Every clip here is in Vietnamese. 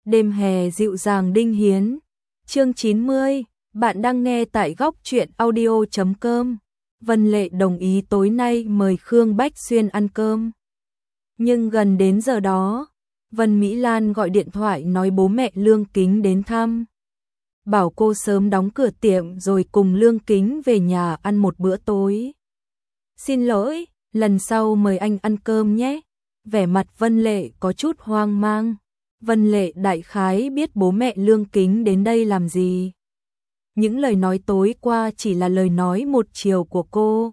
Đêm hè dịu dàng Đinh Hiến. Chương 90, bạn đang nghe tại góc truyện audio.com. Vân Lệ đồng ý tối nay mời Khương Bách Xuyên ăn cơm. Nhưng gần đến giờ đó, Vân Mỹ Lan gọi điện thoại nói bố mẹ Lương Kính đến thăm. Bảo cô sớm đóng cửa tiệm rồi cùng Lương Kính về nhà ăn một bữa tối. Xin lỗi, lần sau mời anh ăn cơm nhé. Vẻ mặt Vân Lệ có chút hoang mang. Vân Lệ đại khái biết bố mẹ Lương Kính đến đây làm gì. Những lời nói tối qua chỉ là lời nói một chiều của cô.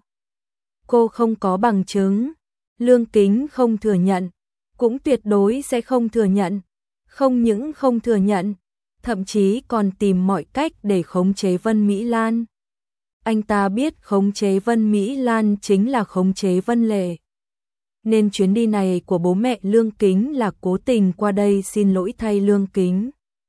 Cô không có bằng chứng. Lương Kính không thừa nhận, cũng tuyệt đối sẽ không thừa nhận. Không những không thừa nhận, thậm chí còn tìm mọi cách để khống chế Vân Mỹ Lan. Anh ta biết khống chế Vân Mỹ Lan chính là khống chế Vân Lệ. Nên chuyến đi này của bố mẹ Lương Kính là cố tình qua đây xin lỗi thay Lương Kính.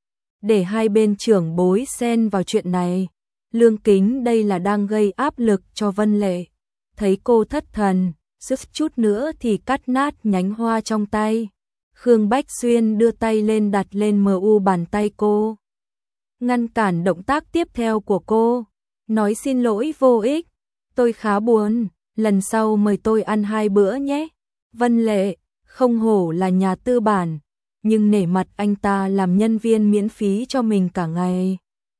Để hai bên trưởng bối xen vào chuyện này, Lương Kính đây là đang gây áp lực cho Vân Lệ. Thấy cô thất thần, suýt chút nữa thì cắt nát nhánh hoa trong tay. Khương Bách Xuyên đưa tay lên đặt lên mu bàn tay cô, ngăn cản động tác tiếp theo của cô. Nói xin lỗi vô ích, tôi khá buồn, lần sau mời tôi ăn 2 bữa nhé. Vân Lệ, không hổ là nhà tư bản, nhưng nể mặt anh ta làm nhân viên miễn phí cho mình cả ngày.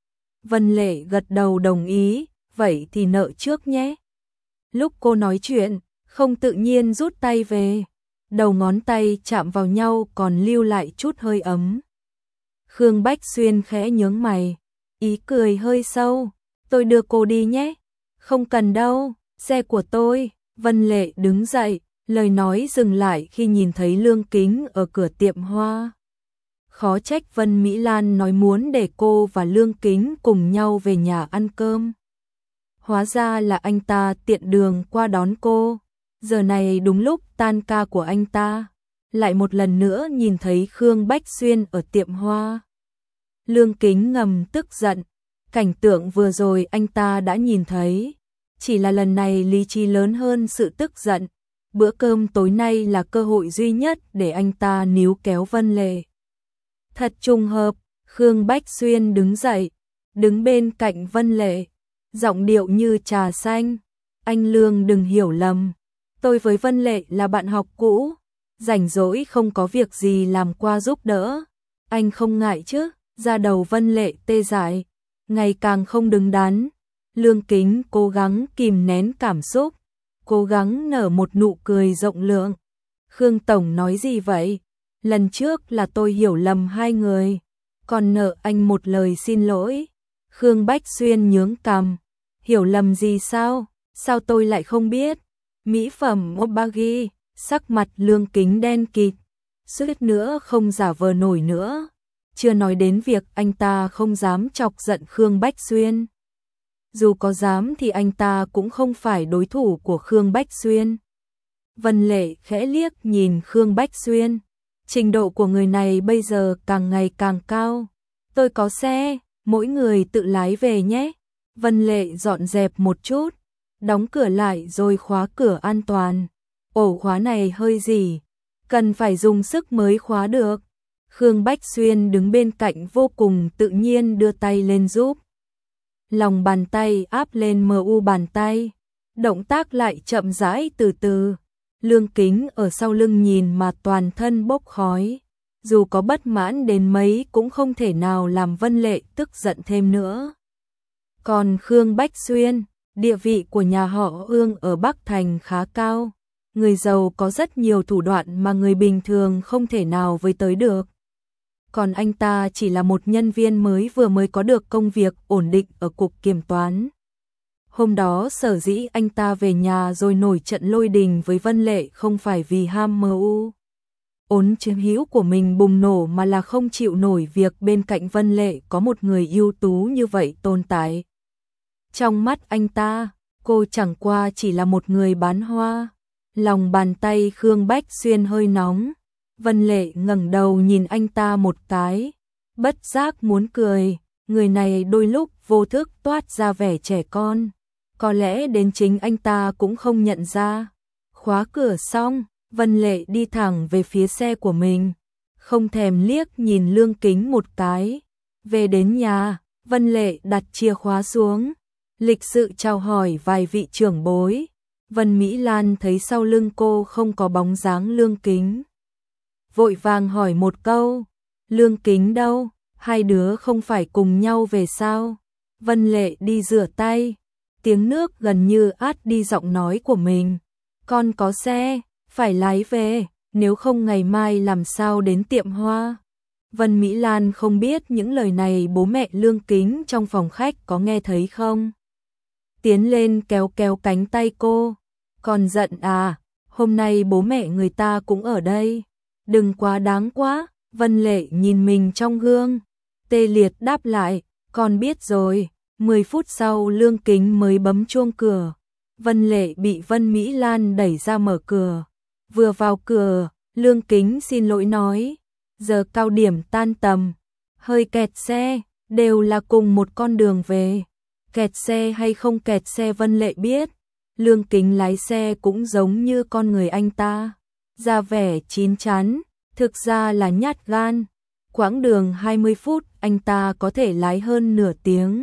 Vân Lệ gật đầu đồng ý, vậy thì nợ trước nhé. Lúc cô nói chuyện, không tự nhiên rút tay về, đầu ngón tay chạm vào nhau còn lưu lại chút hơi ấm. Khương Bách Xuyên khẽ nhướng mày, ý cười hơi sâu, tôi đưa cô đi nhé. Không cần đâu, xe của tôi. Vân Lệ đứng dậy, lời nói dừng lại khi nhìn thấy Lương Kính ở cửa tiệm hoa. Khó trách Vân Mỹ Lan nói muốn để cô và Lương Kính cùng nhau về nhà ăn cơm. Hóa ra là anh ta tiện đường qua đón cô. Giờ này đúng lúc tan ca của anh ta, lại một lần nữa nhìn thấy Khương Bách Xuyên ở tiệm hoa. Lương Kính ngầm tức giận, cảnh tượng vừa rồi anh ta đã nhìn thấy. Chỉ là lần này lý trí lớn hơn sự tức giận. Bữa cơm tối nay là cơ hội duy nhất để anh ta níu kéo Vân Lệ. Thật trùng hợp, Khương Bách Xuyên đứng dậy, đứng bên cạnh Vân Lệ, giọng điệu như trà xanh. Anh Lương đừng hiểu lầm, tôi với Vân Lệ là bạn học cũ, rảnh rỗi không có việc gì làm qua giúp đỡ. Anh không ngại chứ? Da đầu Vân Lệ tê dại, ngày càng không đứng đắn. Lương Kính cố gắng kìm nén cảm xúc, cố gắng nở một nụ cười rộng lượng. Khương Tổng nói gì vậy? Lần trước là tôi hiểu lầm hai người, còn nợ anh một lời xin lỗi. Khương Bách Xuyên nhướng cằm, hiểu lầm gì sao? Sao tôi lại không biết? Mỹ phẩm Obagi, sắc mặt Lương Kính đen kịt, suýt nữa không giả vờ nổi nữa. Chưa nói đến việc anh ta không dám chọc giận Khương Bách Xuyên. Dù có dám thì anh ta cũng không phải đối thủ của Khương Bách Xuyên. Vân Lệ khẽ liếc nhìn Khương Bách Xuyên. Trình độ của người này bây giờ càng ngày càng cao. Tôi có xe, mỗi người tự lái về nhé. Vân Lệ dọn dẹp một chút, đóng cửa lại rồi khóa cửa an toàn. Ổ khóa này hơi rỉ, cần phải dùng sức mới khóa được. Khương Bách Xuyên đứng bên cạnh vô cùng tự nhiên đưa tay lên giúp. Lòng bàn tay áp lên mu bàn tay, động tác lại chậm rãi từ từ. Lương Kính ở sau lưng nhìn mà toàn thân bốc khói. Dù có bất mãn đến mấy cũng không thể nào làm Vân Lệ tức giận thêm nữa. Còn Khương Bách Xuyên, địa vị của nhà họ Ương ở Bắc Thành khá cao. Người giàu có rất nhiều thủ đoạn mà người bình thường không thể nào với tới được. Còn anh ta chỉ là một nhân viên vừa mới có được công việc ổn định ở cục kiểm toán. Hôm đó sở dĩ anh ta về nhà rồi nổi trận lôi đình với Vân Lệ không phải vì ham mu ốn chiếm hữu của mình bùng nổ mà là không chịu nổi việc bên cạnh Vân Lệ có một người ưu tú như vậy tồn tại. Trong mắt anh ta, cô chẳng qua chỉ là một người bán hoa. Lòng bàn tay Khương Bách Xuyên hơi nóng. Vân Lệ ngẩng đầu nhìn anh ta một cái, bất giác muốn cười. Người này đôi lúc vô thức toát ra vẻ trẻ con. Có lẽ đến chính anh ta cũng không nhận ra. Khóa cửa xong, Vân Lệ đi thẳng về phía xe của mình. không thèm liếc nhìn Lương Kính một cái. Về đến nhà, Vân Lệ đặt chìa khóa xuống, lịch sự chào hỏi vài vị trưởng bối. Vân Mỹ Lan thấy sau lưng cô không có bóng dáng Lương Kính, vội vàng hỏi một câu, Lương Kính đâu, hai đứa không phải cùng nhau về sao? Vân Lệ đi rửa tay, tiếng nước gần như át đi giọng nói của mình. Con có xe, phải lái về, nếu không ngày mai làm sao đến tiệm hoa. Vân Mỹ Lan không biết những lời này bố mẹ Lương Kính trong phòng khách có nghe thấy không. Tiến lên kéo kéo cánh tay cô. Còn giận à, hôm nay bố mẹ người ta cũng ở đây. Đừng quá đáng quá. Vân Lệ nhìn mình trong gương, tê liệt đáp lại, con biết rồi. 10 phút sau Lương Kính mới bấm chuông cửa. Vân Lệ bị Vân Mỹ Lan đẩy ra mở cửa. Vừa vào cửa, Lương Kính xin lỗi nói, giờ cao điểm tan tầm, hơi kẹt xe, đều là cùng một con đường về. Kẹt xe hay không kẹt xe Vân Lệ biết, Lương Kính lái xe cũng giống như con người anh ta, ra vẻ chín chắn, thực ra là nhát gan. Quãng đường 20 phút anh ta có thể lái hơn nửa tiếng.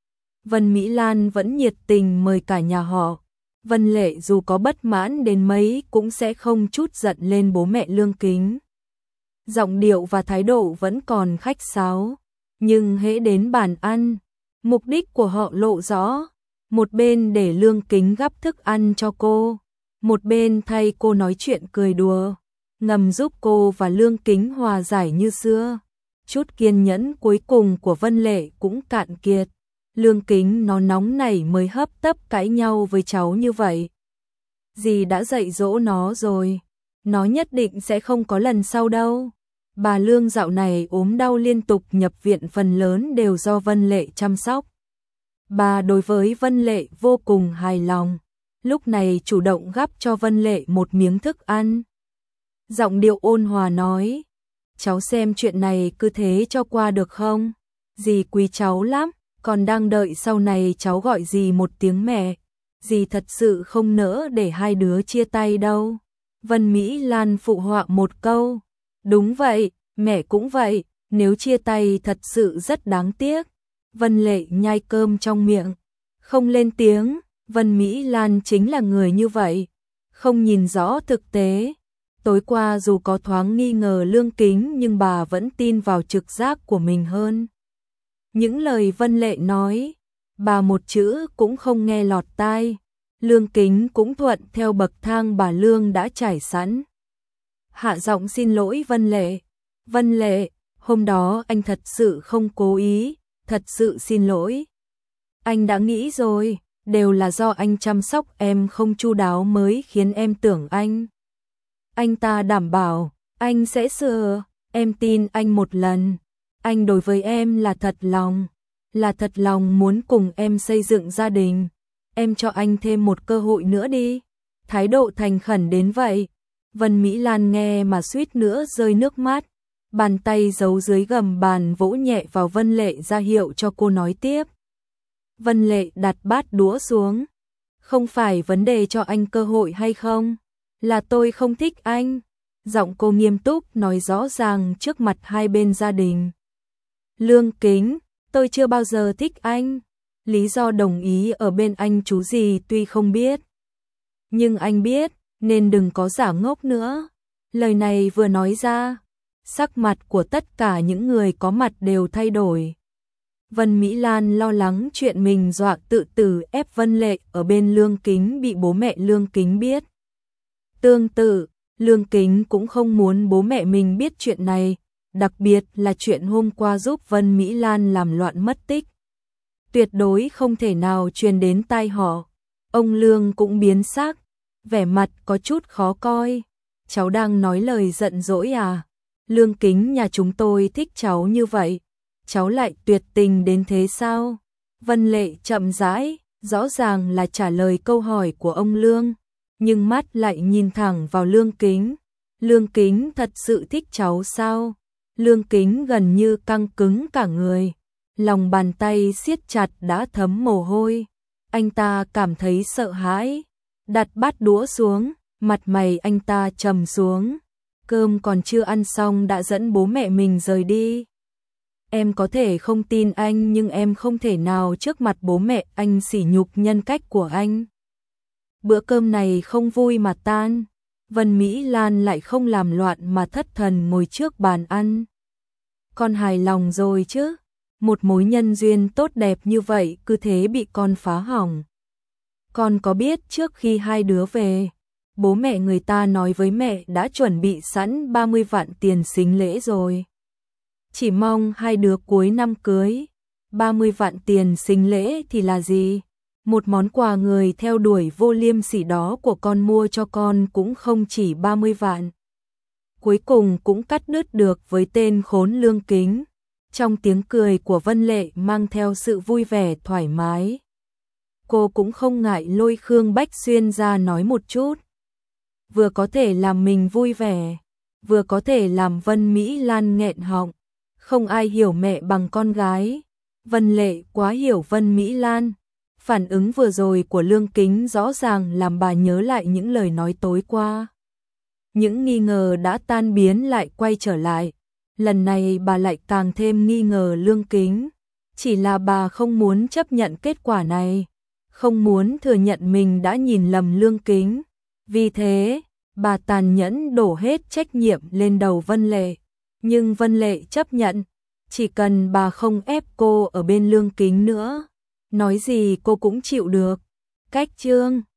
Vân Mỹ Lan vẫn nhiệt tình mời cả nhà họ. Vân Lệ dù có bất mãn đến mấy cũng sẽ không chút giận lên bố mẹ Lương Kính. Giọng điệu và thái độ vẫn còn khách sáo, nhưng hễ đến bàn ăn, mục đích của họ lộ rõ. Một bên để Lương Kính gắp thức ăn cho cô, một bên thay cô nói chuyện cười đùa, ngầm giúp cô và Lương Kính hòa giải như xưa. Chút kiên nhẫn cuối cùng của Vân Lệ cũng cạn kiệt. Lương Kính nó nóng nảy mới hấp tấp cãi nhau với cháu như vậy. Dì đã dạy dỗ nó rồi, nó nhất định sẽ không có lần sau đâu. Bà Lương dạo này ốm đau liên tục nhập viện, phần lớn đều do Vân Lệ chăm sóc. Bà đối với Vân Lệ vô cùng hài lòng, lúc này chủ động gắp cho Vân Lệ một miếng thức ăn. Giọng điệu ôn hòa nói, cháu xem chuyện này cứ thế cho qua được không? Dì quý cháu lắm, còn đang đợi sau này cháu gọi dì một tiếng mẹ. Dì thật sự không nỡ để hai đứa chia tay đâu. Vân Mỹ Lan phụ họa một câu, đúng vậy, mẹ cũng vậy, nếu chia tay thật sự rất đáng tiếc. Vân Lệ nhai cơm trong miệng, không lên tiếng. Vân Mỹ Lan chính là người như vậy, không nhìn rõ thực tế. Tối qua dù có thoáng nghi ngờ Lương Kính nhưng bà vẫn tin vào trực giác của mình hơn. Những lời Vân Lệ nói, bà một chữ cũng không nghe lọt tai. Lương Kính cũng thuận theo bậc thang bà Lương đã trải sẵn. Hạ giọng xin lỗi Vân Lệ. Vân Lệ, hôm đó anh thật sự không cố ý, thật sự xin lỗi. Anh đã nghĩ rồi, đều là do anh chăm sóc em không chu đáo mới khiến em tưởng anh. Anh ta đảm bảo, anh sẽ sửa, em tin anh một lần. Anh đối với em là thật lòng muốn cùng em xây dựng gia đình. Em cho anh thêm một cơ hội nữa đi. Thái độ thành khẩn đến vậy. Vân Mỹ Lan nghe mà suýt nữa rơi nước mắt. Bàn tay giấu dưới gầm bàn vỗ nhẹ vào Vân Lệ ra hiệu cho cô nói tiếp. Vân Lệ đặt bát đũa xuống. Không phải vấn đề cho anh cơ hội hay không, là tôi không thích anh. Giọng cô nghiêm túc nói rõ ràng trước mặt hai bên gia đình. Lương Kính, tôi chưa bao giờ thích anh. Lý do đồng ý ở bên anh chú gì tuy không biết, nhưng anh biết, nên đừng có giả ngốc nữa. Lời này vừa nói ra, sắc mặt của tất cả những người có mặt đều thay đổi. Vân Mỹ Lan lo lắng chuyện mình dọa tự tử ép Vân Lệ ở bên Lương Kính bị bố mẹ Lương Kính biết. Tương tự, Lương Kính cũng không muốn bố mẹ mình biết chuyện này, đặc biệt là chuyện hôm qua giúp Vân Mỹ Lan làm loạn mất tích. Tuyệt đối không thể nào truyền đến tai họ. Ông Lương cũng biến sắc, vẻ mặt có chút khó coi. Cháu đang nói lời giận dỗi à? Lương Kính nhà chúng tôi thích cháu như vậy, cháu lại tuyệt tình đến thế sao? Vân Lệ chậm rãi, rõ ràng là trả lời câu hỏi của ông Lương, nhưng mắt lại nhìn thẳng vào Lương Kính. Lương Kính thật sự thích cháu sao? Lương Kính gần như căng cứng cả người, lòng bàn tay siết chặt đã thấm mồ hôi. Anh ta cảm thấy sợ hãi, đặt bát đũa xuống, mặt mày anh ta trầm xuống. cơm còn chưa ăn xong đã dẫn bố mẹ mình rời đi. Em có thể không tin anh nhưng em không thể nào trước mặt bố mẹ anh sỉ nhục nhân cách của anh. Bữa cơm này không vui mà tan. Vân Mỹ Lan lại không làm loạn mà thất thần ngồi trước bàn ăn. Con hài lòng rồi chứ? Một mối nhân duyên tốt đẹp như vậy cứ thế bị con phá hỏng. Con có biết trước khi hai đứa về, bố mẹ người ta nói với mẹ đã chuẩn bị sẵn 30 vạn tiền sính lễ rồi. Chỉ mong hai đứa cuối năm cưới. 30 vạn tiền sính lễ thì là gì? Một món quà người theo đuổi vô liêm sỉ đó của con mua cho con cũng không chỉ 30 vạn. Cuối cùng cũng cắt đứt được với tên khốn Lương Kính. Trong tiếng cười của Vân Lệ mang theo sự vui vẻ thoải mái. Cô cũng không ngại lôi Khương Bách Xuyên ra nói một chút. Vừa có thể làm mình vui vẻ, vừa có thể làm Vân Mỹ Lan nghẹn họng. Không ai hiểu mẹ bằng con gái. Vân Lệ quá hiểu Vân Mỹ Lan. Phản ứng vừa rồi của Lương Kính rõ ràng làm bà nhớ lại những lời nói tối qua. Những nghi ngờ đã tan biến lại quay trở lại. Lần này bà lại càng thêm nghi ngờ Lương Kính. Chỉ là bà không muốn chấp nhận kết quả này. Không muốn thừa nhận mình đã nhìn lầm Lương Kính. Vì thế, bà tàn nhẫn đổ hết trách nhiệm lên đầu Vân Lệ. Nhưng Vân Lệ chấp nhận. Chỉ cần bà không ép cô ở bên Lương Kính nữa. Nói gì cô cũng chịu được. Cách chương